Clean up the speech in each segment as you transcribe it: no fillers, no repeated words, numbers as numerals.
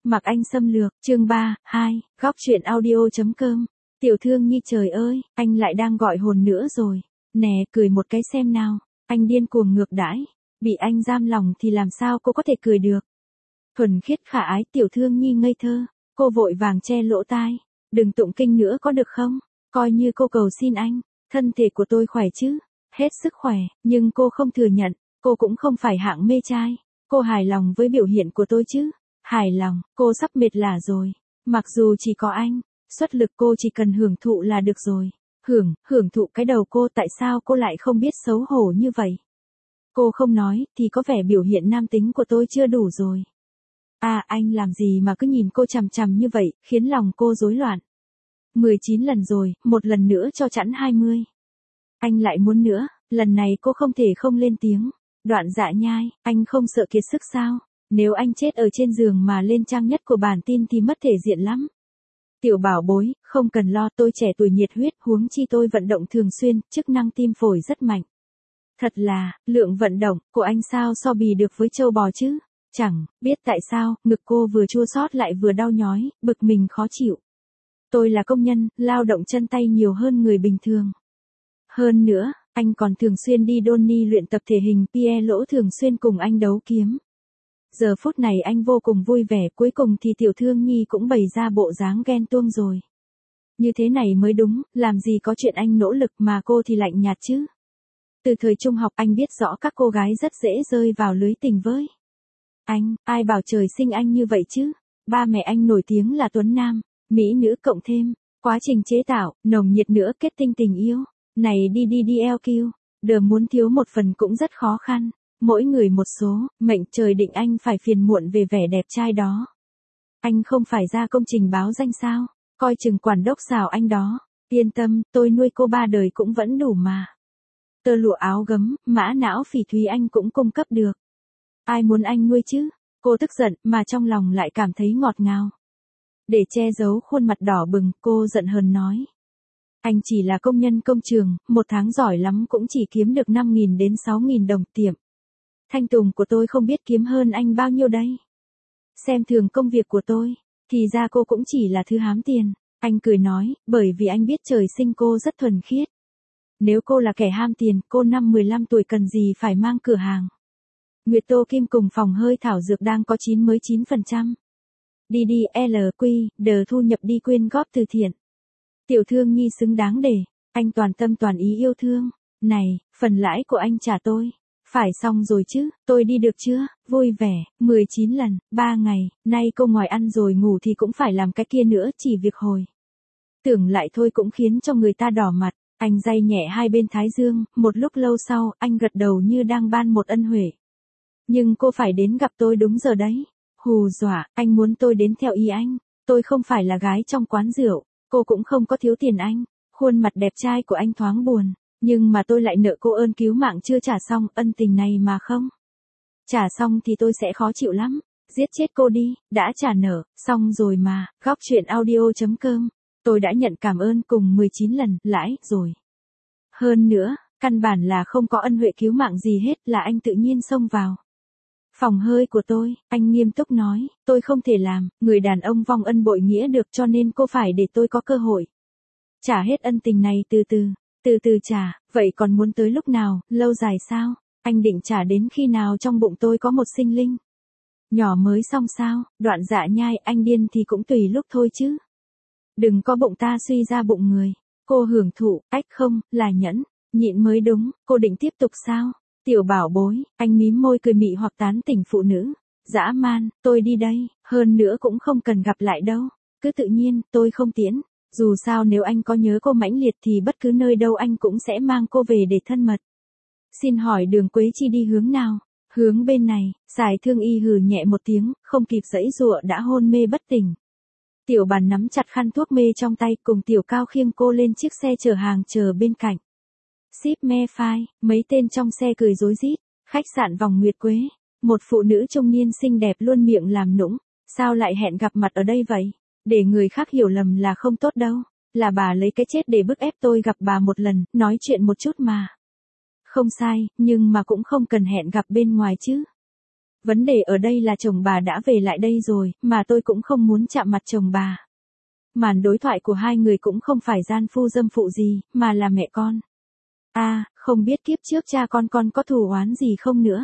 Mặc Anh xâm lược, chương 3, 2, góc truyện audio.com. Tiểu Thương Nhi trời ơi, anh lại đang gọi hồn nữa rồi. Nè, cười một cái xem nào. Anh điên cuồng ngược đãi. Bị anh giam lòng thì làm sao cô có thể cười được. Thuần khiết khả ái Tiểu Thương Nhi ngây thơ. Cô vội vàng che lỗ tai. Đừng tụng kinh nữa có được không? Coi như cô cầu xin anh. Thân thể của tôi khỏe chứ? Hết sức khỏe, nhưng cô không thừa nhận. Cô cũng không phải hạng mê trai. Cô hài lòng với biểu hiện của tôi chứ? Hài lòng, cô sắp mệt lả rồi. Mặc dù chỉ có anh, xuất lực cô chỉ cần hưởng thụ là được rồi. Hưởng thụ cái đầu cô, tại sao cô lại không biết xấu hổ như vậy? Cô không nói, thì có vẻ biểu hiện nam tính của tôi chưa đủ rồi. À, anh làm gì mà cứ nhìn cô chằm chằm như vậy, khiến lòng cô rối loạn. 19 lần rồi, một lần nữa cho chẵn 20. Anh lại muốn nữa, lần này cô không thể không lên tiếng. Đoạn Dạ Nhai, anh không sợ kiệt sức sao? Nếu anh chết ở trên giường mà lên trang nhất của bản tin thì mất thể diện lắm. Tiểu bảo bối, không cần lo, tôi trẻ tuổi nhiệt huyết, huống chi tôi vận động thường xuyên, chức năng tim phổi rất mạnh. Thật là, lượng vận động của anh sao so bì được với trâu bò chứ? Chẳng biết tại sao, ngực cô vừa chua xót lại vừa đau nhói, bực mình khó chịu. Tôi là công nhân, lao động chân tay nhiều hơn người bình thường. Hơn nữa, anh còn thường xuyên đi Donny luyện tập thể hình, Pierre Lỗ thường xuyên cùng anh đấu kiếm. Giờ phút này anh vô cùng vui vẻ, cuối cùng thì Tiểu Thương Nhi cũng bày ra bộ dáng ghen tuông rồi. Như thế này mới đúng, làm gì có chuyện anh nỗ lực mà cô thì lạnh nhạt chứ. Từ thời trung học anh biết rõ các cô gái rất dễ rơi vào lưới tình với anh, ai bảo trời sinh anh như vậy chứ. Ba mẹ anh nổi tiếng là tuấn nam, mỹ nữ cộng thêm, quá trình chế tạo, nồng nhiệt nữa kết tinh tình yêu. Này đi LQ, đờ muốn thiếu một phần cũng rất khó khăn. Mỗi người một số, mệnh trời định anh phải phiền muộn về vẻ đẹp trai đó. Anh không phải ra công trình báo danh sao, coi chừng quản đốc xào anh đó. Yên tâm, tôi nuôi cô 3 đời cũng vẫn đủ mà. Tơ lụa áo gấm, mã não phỉ thúy anh cũng cung cấp được. Ai muốn anh nuôi chứ? Cô tức giận mà trong lòng lại cảm thấy ngọt ngào. Để che giấu khuôn mặt đỏ bừng, cô giận hờn nói. Anh chỉ là công nhân công trường, một tháng giỏi lắm cũng chỉ kiếm được 5.000 đến 6.000 đồng tiệm. Thanh tùng của tôi không biết kiếm hơn anh bao nhiêu đây. Xem thường công việc của tôi, thì ra cô cũng chỉ là thứ hám tiền. Anh cười nói, bởi vì anh biết trời sinh cô rất thuần khiết. Nếu cô là kẻ ham tiền, cô năm 15 tuổi cần gì phải mang cửa hàng. Nguyệt Tô Kim cùng phòng hơi thảo dược đang có 9%. Đi LQ, đờ thu nhập đi quyên góp từ thiện. Tiểu Thương Nhi xứng đáng để anh toàn tâm toàn ý yêu thương. Này, phần lãi của anh trả tôi. Phải xong rồi chứ, tôi đi được chưa? Vui vẻ, 19 lần, 3 ngày, nay cô ngoài ăn rồi ngủ thì cũng phải làm cái kia nữa, chỉ việc hồi. Tưởng lại thôi cũng khiến cho người ta đỏ mặt. Anh day nhẹ hai bên thái dương, một lúc lâu sau, anh gật đầu như đang ban một ân huệ. Nhưng cô phải đến gặp tôi đúng giờ đấy. Hù dọa, anh muốn tôi đến theo ý anh. Tôi không phải là gái trong quán rượu. Cô cũng không có thiếu tiền anh. Khuôn mặt đẹp trai của anh thoáng buồn. Nhưng mà tôi lại nợ cô ơn cứu mạng chưa trả xong, ân tình này mà không trả xong thì tôi sẽ khó chịu lắm. Giết chết cô đi, đã trả nợ, xong rồi mà. Góc truyện audio.com. Tôi đã nhận cảm ơn cùng 19 lần lãi rồi. Hơn nữa, căn bản là không có ân huệ cứu mạng gì hết, là anh tự nhiên xông vào phòng hơi của tôi. Anh nghiêm túc nói, tôi không thể làm người đàn ông vong ân bội nghĩa được, cho nên cô phải để tôi có cơ hội trả hết ân tình này từ từ trả. Vậy còn muốn tới lúc nào, lâu dài sao? Anh định trả đến khi nào trong bụng tôi có một sinh linh nhỏ mới xong sao? Đoạn Dạ Nhai, anh điên thì cũng tùy lúc thôi chứ. Đừng có bụng ta suy ra bụng người. Cô hưởng thụ, không, là nhẫn, nhịn mới đúng. Cô định tiếp tục sao? Tiểu bảo bối, anh mím môi cười mị hoặc tán tỉnh phụ nữ. Dã man, tôi đi đây, hơn nữa cũng không cần gặp lại đâu. Cứ tự nhiên, tôi không tiễn. Dù sao nếu anh có nhớ cô mãnh liệt thì bất cứ nơi đâu anh cũng sẽ mang cô về để thân mật. Xin hỏi đường Quế Chi đi hướng nào? Hướng bên này. Giải Thương Y hừ nhẹ một tiếng, không kịp giãy giụa đã hôn mê bất tỉnh. Tiểu Bàn nắm chặt khăn thuốc mê trong tay, cùng Tiểu Cao khiêng cô lên chiếc xe chở hàng chờ bên cạnh. Ship me file, mấy tên trong xe cười rối rít. Khách sạn Vòng Nguyệt Quế. Một phụ nữ trung niên xinh đẹp luôn miệng làm nũng. Sao lại hẹn gặp mặt ở đây vậy? Để người khác hiểu lầm là không tốt đâu. Là bà lấy cái chết để bức ép tôi gặp bà một lần, nói chuyện một chút mà. Không sai, nhưng mà cũng không cần hẹn gặp bên ngoài chứ. Vấn đề ở đây là chồng bà đã về lại đây rồi, mà tôi cũng không muốn chạm mặt chồng bà. Màn đối thoại của hai người cũng không phải gian phu dâm phụ gì, mà là mẹ con. Không biết kiếp trước cha con có thù oán gì không nữa.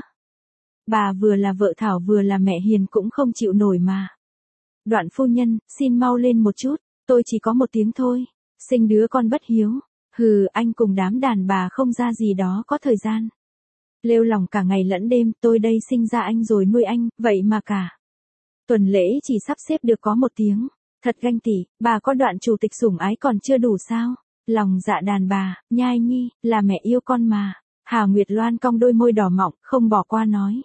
Bà vừa là vợ Thảo vừa là mẹ hiền cũng không chịu nổi mà. Đoạn phu nhân, xin mau lên một chút, tôi chỉ có một tiếng thôi. Sinh đứa con bất hiếu. Hừ, anh cùng đám đàn bà không ra gì đó có thời gian. Lêu lỏng cả ngày lẫn đêm, tôi đây sinh ra anh rồi nuôi anh, vậy mà cả tuần lễ chỉ sắp xếp được có một tiếng. Thật ganh tị, bà có đoạn chủ tịch sủng ái còn chưa đủ sao? Lòng dạ đàn bà, nhai nhi, là mẹ yêu con mà. Hà Nguyệt Loan cong đôi môi đỏ mọng, không bỏ qua nói.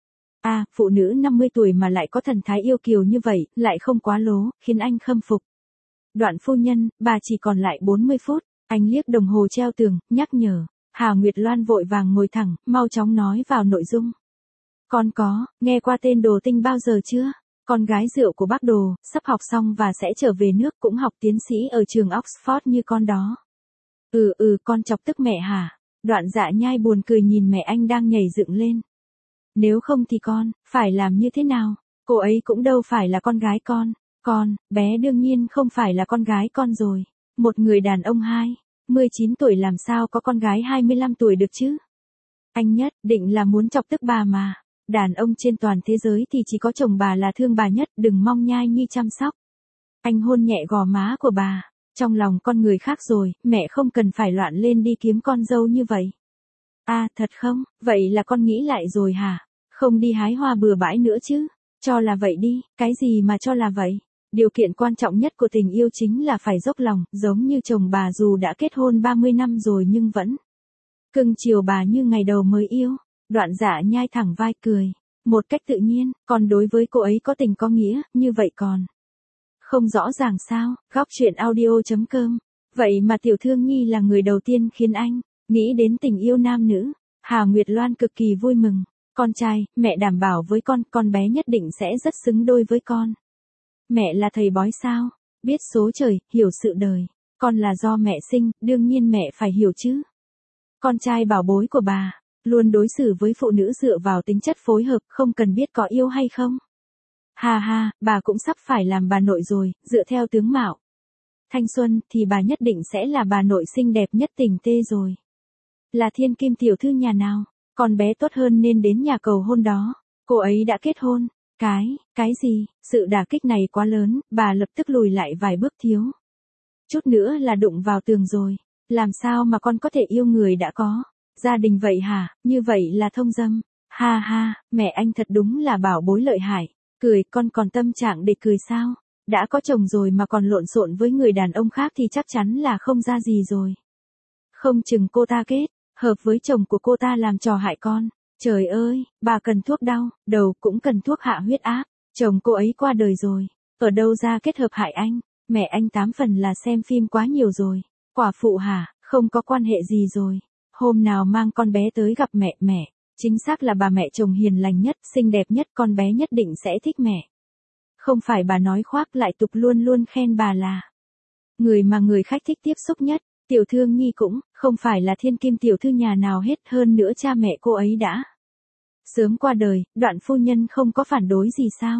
Phụ nữ 50 tuổi mà lại có thần thái yêu kiều như vậy, lại không quá lố, khiến anh khâm phục. Đoạn phu nhân, bà chỉ còn lại 40 phút, anh liếc đồng hồ treo tường, nhắc nhở. Hà Nguyệt Loan vội vàng ngồi thẳng, mau chóng nói vào nội dung. Con có, nghe qua tên Đồ Tinh bao giờ chưa? Con gái rượu của bác Đồ, sắp học xong và sẽ trở về nước cũng học tiến sĩ ở trường Oxford như con đó. Con chọc tức mẹ hả? Đoạn Dạ Nhai buồn cười nhìn mẹ anh đang nhảy dựng lên. Nếu không thì con, phải làm như thế nào? Cô ấy cũng đâu phải là con gái con, bé đương nhiên không phải là con gái con rồi. Một người đàn ông 19 tuổi làm sao có con gái 25 tuổi được chứ? Anh nhất định là muốn chọc tức bà mà. Đàn ông trên toàn thế giới thì chỉ có chồng bà là thương bà nhất, đừng mong Nhai nhi chăm sóc. Anh hôn nhẹ gò má của bà. Trong lòng con người khác rồi, mẹ không cần phải loạn lên đi kiếm con dâu như vậy. Thật không? Vậy là con nghĩ lại rồi hả? Không đi hái hoa bừa bãi nữa chứ? Cho là vậy đi, cái gì mà cho là vậy? Điều kiện quan trọng nhất của tình yêu chính là phải dốc lòng, giống như chồng bà dù đã kết hôn 30 năm rồi nhưng vẫn cưng chiều bà như ngày đầu mới yêu. Đoạn Dạ Nhai thẳng vai cười, một cách tự nhiên, còn đối với cô ấy có tình có nghĩa, như vậy còn không rõ ràng sao? Góc truyện audio.com. Vậy mà Tiểu Thương Nhi là người đầu tiên khiến anh nghĩ đến tình yêu nam nữ. Hà Nguyệt Loan cực kỳ vui mừng. Con trai, mẹ đảm bảo với con bé nhất định sẽ rất xứng đôi với con. Mẹ là thầy bói sao? Biết số trời, hiểu sự đời. Con là do mẹ sinh, đương nhiên mẹ phải hiểu chứ. Con trai bảo bối của bà, luôn đối xử với phụ nữ dựa vào tính chất phối hợp, không cần biết có yêu hay không. Ha, bà cũng sắp phải làm bà nội rồi, dựa theo tướng mạo thanh xuân thì bà nhất định sẽ là bà nội xinh đẹp nhất tỉnh tê rồi. Là thiên kim tiểu thư nhà nào, con bé tốt hơn nên đến nhà cầu hôn đó. Cô ấy đã kết hôn. Cái gì? Sự đả kích này quá lớn, bà lập tức lùi lại vài bước thiếu chút nữa là đụng vào tường rồi. Làm sao mà con có thể yêu người đã có gia đình vậy hả? Như vậy là thông dâm. Ha, mẹ anh thật đúng là bảo bối lợi hại. Cười, con còn tâm trạng để cười sao? Đã có chồng rồi mà còn lộn xộn với người đàn ông khác thì chắc chắn là không ra gì rồi. Không chừng cô ta kết hợp với chồng của cô ta làm trò hại con. Trời ơi, bà cần thuốc đau đầu cũng cần thuốc hạ huyết áp. Chồng cô ấy qua đời rồi, ở đâu ra kết hợp hại anh? Mẹ anh 8 phần là xem phim quá nhiều rồi. Quả phụ hả? Không có quan hệ gì rồi. Hôm nào mang con bé tới gặp mẹ. Chính xác là bà mẹ chồng hiền lành nhất, xinh đẹp nhất, con bé nhất định sẽ thích mẹ. Không phải bà nói khoác lại tục luôn luôn khen bà là người mà người khách thích tiếp xúc nhất. Tiểu Thương Nhi cũng không phải là thiên kim tiểu thư nhà nào hết, hơn nữa cha mẹ cô ấy đã sớm qua đời. Đoạn phu nhân không có phản đối gì sao?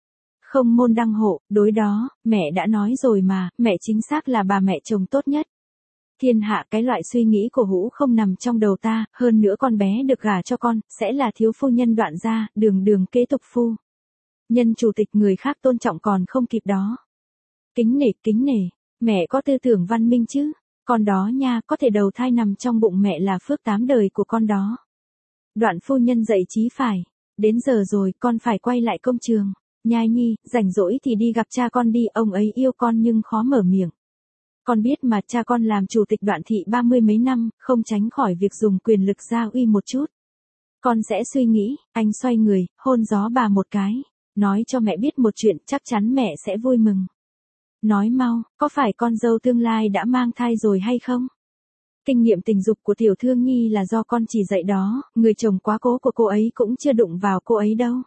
Không môn đăng hộ, đối đó, mẹ đã nói rồi mà, mẹ chính xác là bà mẹ chồng tốt nhất. Thiên hạ, cái loại suy nghĩ của Hũ không nằm trong đầu ta, hơn nữa con bé được gả cho con, sẽ là thiếu phu nhân Đoạn gia, đường kế tục phu nhân chủ tịch, người khác tôn trọng còn không kịp đó. Kính nể, mẹ có tư tưởng văn minh chứ? Con đó nha, có thể đầu thai nằm trong bụng mẹ là phước 8 đời của con đó. Đoạn phu nhân dậy chí phải. Đến giờ rồi, con phải quay lại công trường. Nhai nhi, rảnh rỗi thì đi gặp cha con đi, ông ấy yêu con nhưng khó mở miệng. Con biết mà, cha con làm chủ tịch Đoạn thị 30 mấy năm, không tránh khỏi việc dùng quyền lực gia uy một chút. Con sẽ suy nghĩ. Anh xoay người, hôn gió bà một cái. Nói cho mẹ biết một chuyện, chắc chắn mẹ sẽ vui mừng. Nói mau, có phải con dâu tương lai đã mang thai rồi hay không? Kinh nghiệm tình dục của Tiểu Thương Nhi là do con chỉ dạy đó, người chồng quá cố của cô ấy cũng chưa đụng vào cô ấy đâu.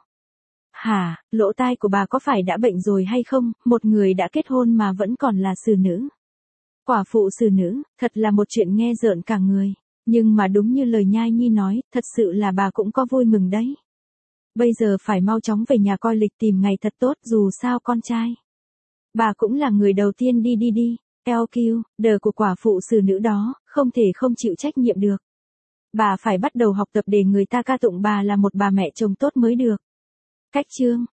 Hả, lỗ tai của bà có phải đã bệnh rồi hay không? Một người đã kết hôn mà vẫn còn là xử nữ. Quả phụ xử nữ, thật là một chuyện nghe rợn cả người. Nhưng mà đúng như lời Nhai Nhi nói, thật sự là bà cũng có vui mừng đấy. Bây giờ phải mau chóng về nhà coi lịch tìm ngày thật tốt, dù sao con trai. Bà cũng là người đầu tiên đi. LQ, đờ của quả phụ xử nữ đó, không thể không chịu trách nhiệm được. Bà phải bắt đầu học tập để người ta ca tụng bà là một bà mẹ chồng tốt mới được. Cách chương